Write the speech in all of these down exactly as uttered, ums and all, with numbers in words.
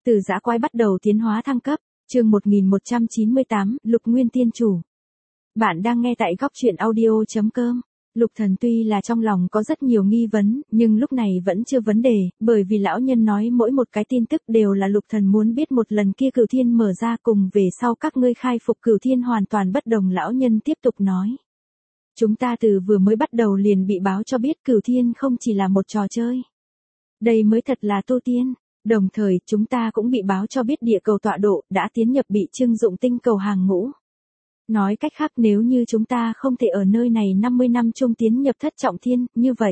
Từ dã quái bắt đầu tiến hóa thăng cấp, chương một nghìn một trăm chín mươi tám, Lục Nguyên Tiên Chủ. Bạn đang nghe tại góc truyện audio chấm com. Lục Thần tuy là trong lòng có rất nhiều nghi vấn, nhưng lúc này vẫn chưa vấn đề, bởi vì lão nhân nói mỗi một cái tin tức đều là Lục Thần muốn biết một lần kia Cửu Thiên mở ra cùng về sau các ngươi khai phục Cửu Thiên hoàn toàn bất đồng. Lão nhân tiếp tục nói. Chúng ta từ vừa mới bắt đầu liền bị báo cho biết Cửu Thiên không chỉ là một trò chơi. Đây mới thật là tu tiên. Đồng thời, chúng ta cũng bị báo cho biết địa cầu tọa độ đã tiến nhập bị trưng dụng tinh cầu hàng ngũ. Nói cách khác nếu như chúng ta không thể ở nơi này năm mươi năm chung tiến nhập thất trọng thiên, như vậy,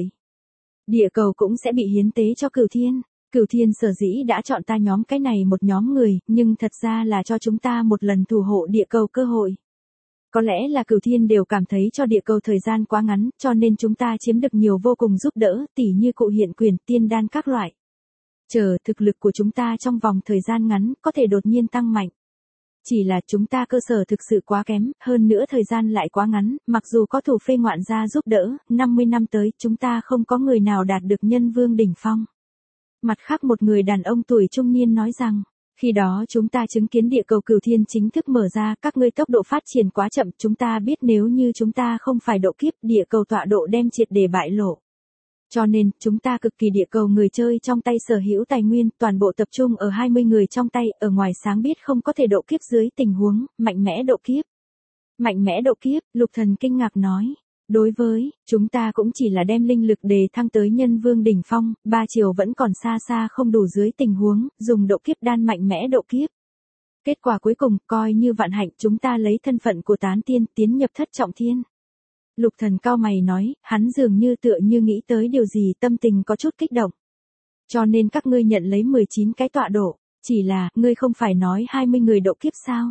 địa cầu cũng sẽ bị hiến tế cho Cửu Thiên. Cửu Thiên sở dĩ đã chọn ta nhóm cái này một nhóm người, nhưng thật ra là cho chúng ta một lần thủ hộ địa cầu cơ hội. Có lẽ là Cửu Thiên đều cảm thấy cho địa cầu thời gian quá ngắn, cho nên chúng ta chiếm được nhiều vô cùng giúp đỡ, tỉ như cụ hiện quyền, tiên đan các loại. Chờ thực lực của chúng ta trong vòng thời gian ngắn có thể đột nhiên tăng mạnh. Chỉ là chúng ta cơ sở thực sự quá kém, hơn nữa thời gian lại quá ngắn, mặc dù có thủ phê ngoạn gia giúp đỡ, năm mươi năm tới chúng ta không có người nào đạt được nhân vương đỉnh phong. Mặt khác một người đàn ông tuổi trung niên nói rằng, khi đó chúng ta chứng kiến địa cầu Cửu Thiên chính thức mở ra, các ngươi tốc độ phát triển quá chậm, chúng ta biết nếu như chúng ta không phải độ kiếp, địa cầu tọa độ đem triệt để bại lộ. Cho nên, chúng ta cực kỳ địa cầu người chơi trong tay sở hữu tài nguyên, toàn bộ tập trung ở hai mươi người trong tay, ở ngoài sáng biết không có thể độ kiếp dưới tình huống, mạnh mẽ độ kiếp. Mạnh mẽ độ kiếp, Lục Thần kinh ngạc nói. Đối với, chúng ta cũng chỉ là đem linh lực đề thăng tới nhân vương đỉnh phong, ba chiều vẫn còn xa xa không đủ dưới tình huống, dùng độ kiếp đan mạnh mẽ độ kiếp. Kết quả cuối cùng, coi như vạn hạnh chúng ta lấy thân phận của tán tiên tiến nhập thất trọng thiên. Lục Thần cao mày nói, hắn dường như tựa như nghĩ tới điều gì, tâm tình có chút kích động. Cho nên các ngươi nhận lấy mười chín cái tọa độ, chỉ là, ngươi không phải nói hai mươi người độ kiếp sao?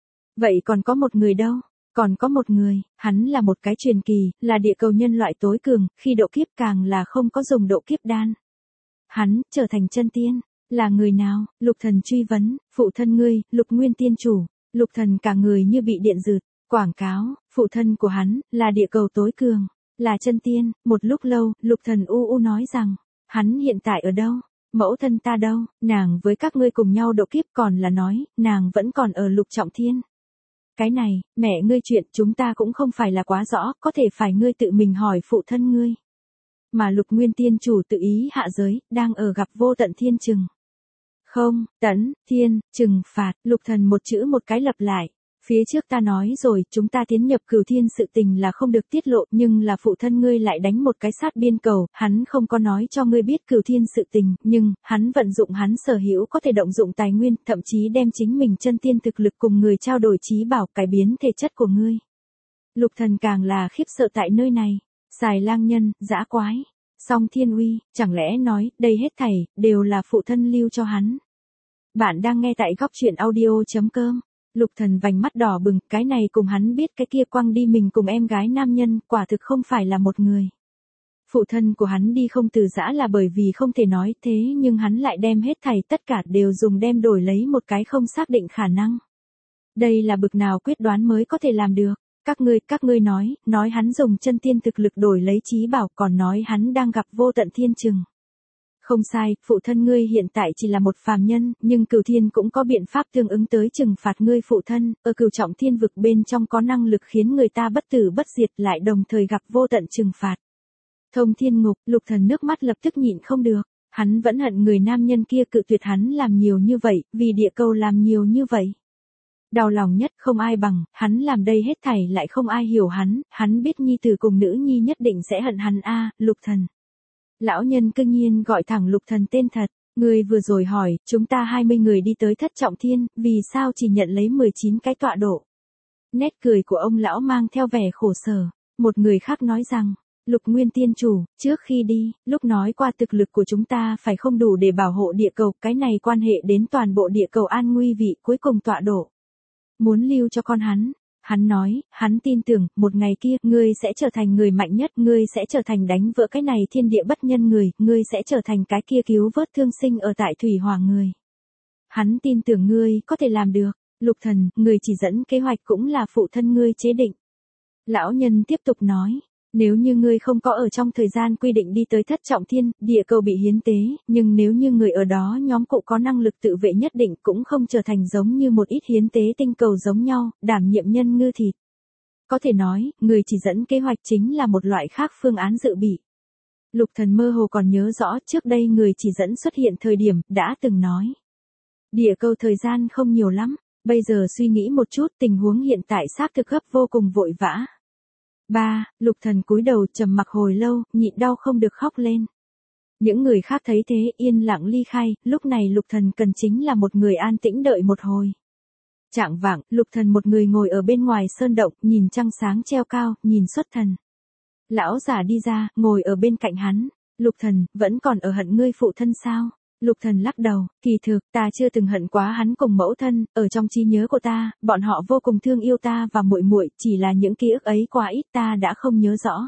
Vậy còn có một người đâu? Còn có một người, hắn là một cái truyền kỳ, là địa cầu nhân loại tối cường, khi độ kiếp càng là không có dùng độ kiếp đan. Hắn, trở thành chân tiên, là người nào? Lục Thần truy vấn, phụ thân ngươi, Lục Nguyên Tiên Chủ. Lục Thần cả người như bị điện giật. Quảng cáo, phụ thân của hắn, là địa cầu tối cường, là chân tiên. Một lúc lâu, Lục Thần u u nói rằng, hắn hiện tại ở đâu? Mẫu thân ta đâu? Nàng với các ngươi cùng nhau độ kiếp, còn là nói, nàng vẫn còn ở lục trọng thiên. Cái này, mẹ ngươi chuyện chúng ta cũng không phải là quá rõ, có thể phải ngươi tự mình hỏi phụ thân ngươi. Mà Lục Nguyên Tiên Chủ tự ý hạ giới, đang ở gặp vô tận thiên trừng. Không, tẫn, thiên, trừng phạt, Lục Thần một chữ một cái lặp lại. Phía trước ta nói rồi, chúng ta tiến nhập Cửu Thiên sự tình là không được tiết lộ, nhưng là phụ thân ngươi lại đánh một cái sát biên cầu, hắn không có nói cho ngươi biết Cửu Thiên sự tình, nhưng, hắn vận dụng hắn sở hữu có thể động dụng tài nguyên, thậm chí đem chính mình chân tiên thực lực cùng người trao đổi trí bảo, cải biến thể chất của ngươi. Lục Thần càng là khiếp sợ tại nơi này, xài lang nhân, dã quái, song thiên uy, chẳng lẽ nói, đây hết thảy, đều là phụ thân lưu cho hắn. Bạn đang nghe tại góc truyện audio chấm com. Lục Thần vành mắt đỏ bừng, cái này cùng hắn biết cái kia quăng đi mình cùng em gái nam nhân, quả thực không phải là một người. Phụ thân của hắn đi không từ giã là bởi vì không thể nói thế, nhưng hắn lại đem hết thảy tất cả đều dùng đem đổi lấy một cái không xác định khả năng. Đây là bực nào quyết đoán mới có thể làm được. Các ngươi, các ngươi nói, nói hắn dùng chân tiên thực lực đổi lấy trí bảo, còn nói hắn đang gặp vô tận thiên trừng. Không sai, phụ thân ngươi hiện tại chỉ là một phàm nhân, nhưng Cửu Thiên cũng có biện pháp tương ứng tới trừng phạt ngươi phụ thân, ở Cửu trọng thiên vực bên trong có năng lực khiến người ta bất tử bất diệt, lại đồng thời gặp vô tận trừng phạt. Thông Thiên Ngục, Lục Thần nước mắt lập tức nhịn không được, hắn vẫn hận người nam nhân kia cự tuyệt hắn làm nhiều như vậy, vì địa cầu làm nhiều như vậy. Đau lòng nhất không ai bằng, hắn làm đây hết thảy lại không ai hiểu hắn, hắn biết nhi tử cùng nữ nhi nhất định sẽ hận hắn a, Lục Thần. Lão nhân cương nhiên gọi thẳng Lục Thần tên thật, người vừa rồi hỏi, chúng ta hai mươi người đi tới thất trọng thiên, vì sao chỉ nhận lấy mười chín cái tọa độ. Nét cười của ông lão mang theo vẻ khổ sở, một người khác nói rằng, Lục Nguyên Tiên Chủ, trước khi đi, lúc nói qua thực lực của chúng ta phải không đủ để bảo hộ địa cầu, cái này quan hệ đến toàn bộ địa cầu an nguy vị cuối cùng tọa độ. Muốn lưu cho con hắn. Hắn nói, hắn tin tưởng, một ngày kia, ngươi sẽ trở thành người mạnh nhất, ngươi sẽ trở thành đánh vỡ cái này thiên địa bất nhân người, ngươi sẽ trở thành cái kia cứu vớt thương sinh ở tại thủy hỏa người. Hắn tin tưởng ngươi có thể làm được. Lục Thần, người chỉ dẫn kế hoạch cũng là phụ thân ngươi chế định. Lão nhân tiếp tục nói, Nếu như ngươi không có ở trong thời gian quy định đi tới thất trọng thiên, địa cầu bị hiến tế, nhưng nếu như người ở đó nhóm cụ có năng lực tự vệ nhất định cũng không trở thành giống như một ít hiến tế tinh cầu giống nhau, đảm nhiệm nhân ngư thịt. Có thể nói, người chỉ dẫn kế hoạch chính là một loại khác phương án dự bị. Lục Thần mơ hồ còn nhớ rõ trước đây người chỉ dẫn xuất hiện thời điểm, đã từng nói. Địa cầu thời gian không nhiều lắm, bây giờ suy nghĩ một chút tình huống hiện tại xác thực gấp vô cùng vội vã. Ba, Lục Thần cúi đầu trầm mặc hồi lâu, nhịn đau không được khóc lên. Những người khác thấy thế yên lặng ly khai, lúc này Lục Thần cần chính là một người an tĩnh đợi một hồi. Chạng vạng, Lục Thần một người ngồi ở bên ngoài sơn động, nhìn trăng sáng treo cao, nhìn xuất thần. Lão giả đi ra, ngồi ở bên cạnh hắn. Lục Thần, vẫn còn ở hận ngươi phụ thân sao? Lục Thần lắc đầu, kỳ thực, ta chưa từng hận quá hắn cùng mẫu thân, ở trong trí nhớ của ta, bọn họ vô cùng thương yêu ta và muội muội, chỉ là những ký ức ấy quá ít ta đã không nhớ rõ.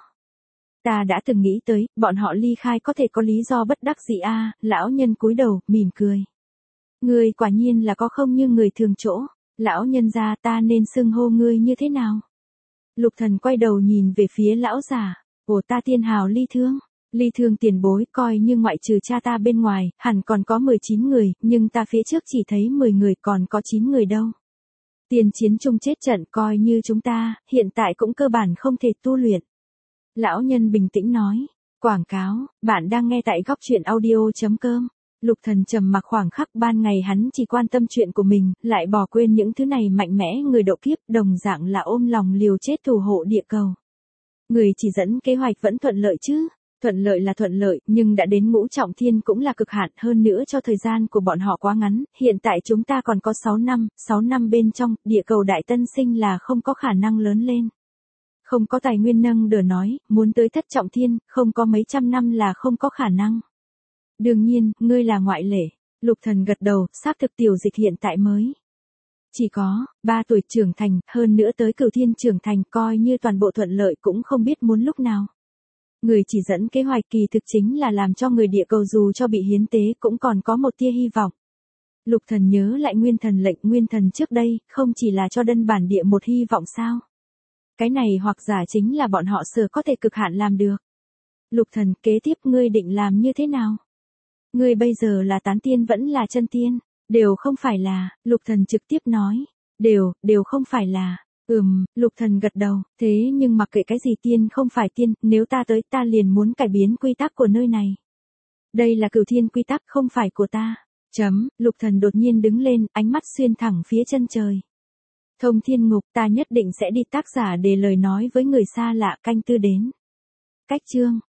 Ta đã từng nghĩ tới, bọn họ ly khai có thể có lý do bất đắc dĩ a, à, lão nhân cúi đầu, mỉm cười. Ngươi quả nhiên là có không như người thường chỗ, lão nhân gia ta nên xưng hô ngươi như thế nào? Lục Thần quay đầu nhìn về phía lão già, ồ ta tiên hào Ly Thương. Ly Thương tiền bối, coi như ngoại trừ cha ta bên ngoài, hẳn còn có mười chín người, nhưng ta phía trước chỉ thấy mười người còn có chín người đâu. Tiền chiến chung chết trận coi như chúng ta, hiện tại cũng cơ bản không thể tu luyện. Lão nhân bình tĩnh nói, quảng cáo, bạn đang nghe tại góc truyện audio chấm com. Lục Thần trầm mặc khoảng khắc ban ngày hắn chỉ quan tâm chuyện của mình, lại bỏ quên những thứ này mạnh mẽ người độ kiếp đồng dạng là ôm lòng liều chết thủ hộ địa cầu. Người chỉ dẫn kế hoạch vẫn thuận lợi chứ? Thuận lợi là thuận lợi, nhưng đã đến ngũ trọng thiên cũng là cực hạn, hơn nữa cho thời gian của bọn họ quá ngắn, hiện tại chúng ta còn có sáu năm, sáu năm bên trong, địa cầu đại tân sinh là không có khả năng lớn lên. Không có tài nguyên nâng đỡ nói, muốn tới thất trọng thiên, không có mấy trăm năm là không có khả năng. Đương nhiên, ngươi là ngoại lệ. Lục Thần gật đầu, xác thực tiểu dịch hiện tại mới. Chỉ có, ba tuổi trưởng thành, hơn nữa tới cửu thiên trưởng thành coi như toàn bộ thuận lợi cũng không biết muốn lúc nào. Người chỉ dẫn kế hoạch kỳ thực chính là làm cho người địa cầu dù cho bị hiến tế cũng còn có một tia hy vọng. Lục Thần nhớ lại nguyên thần lệnh nguyên thần trước đây, không chỉ là cho dân bản địa một hy vọng sao. Cái này hoặc giả chính là bọn họ sở có thể cực hạn làm được. Lục Thần, kế tiếp ngươi định làm như thế nào? Ngươi bây giờ là tán tiên vẫn là chân tiên? Đều không phải là, Lục Thần trực tiếp nói. Đều, đều không phải là. Ừm, Lục Thần gật đầu, thế nhưng mặc kệ cái gì tiên không phải tiên, nếu ta tới ta liền muốn cải biến quy tắc của nơi này. Đây là cửu thiên quy tắc không phải của ta. Chấm, Lục Thần đột nhiên đứng lên, ánh mắt xuyên thẳng phía chân trời. Thông thiên ngục, ta nhất định sẽ đi. Tác giả để lời nói với người xa lạ canh tư đến. Cách chương.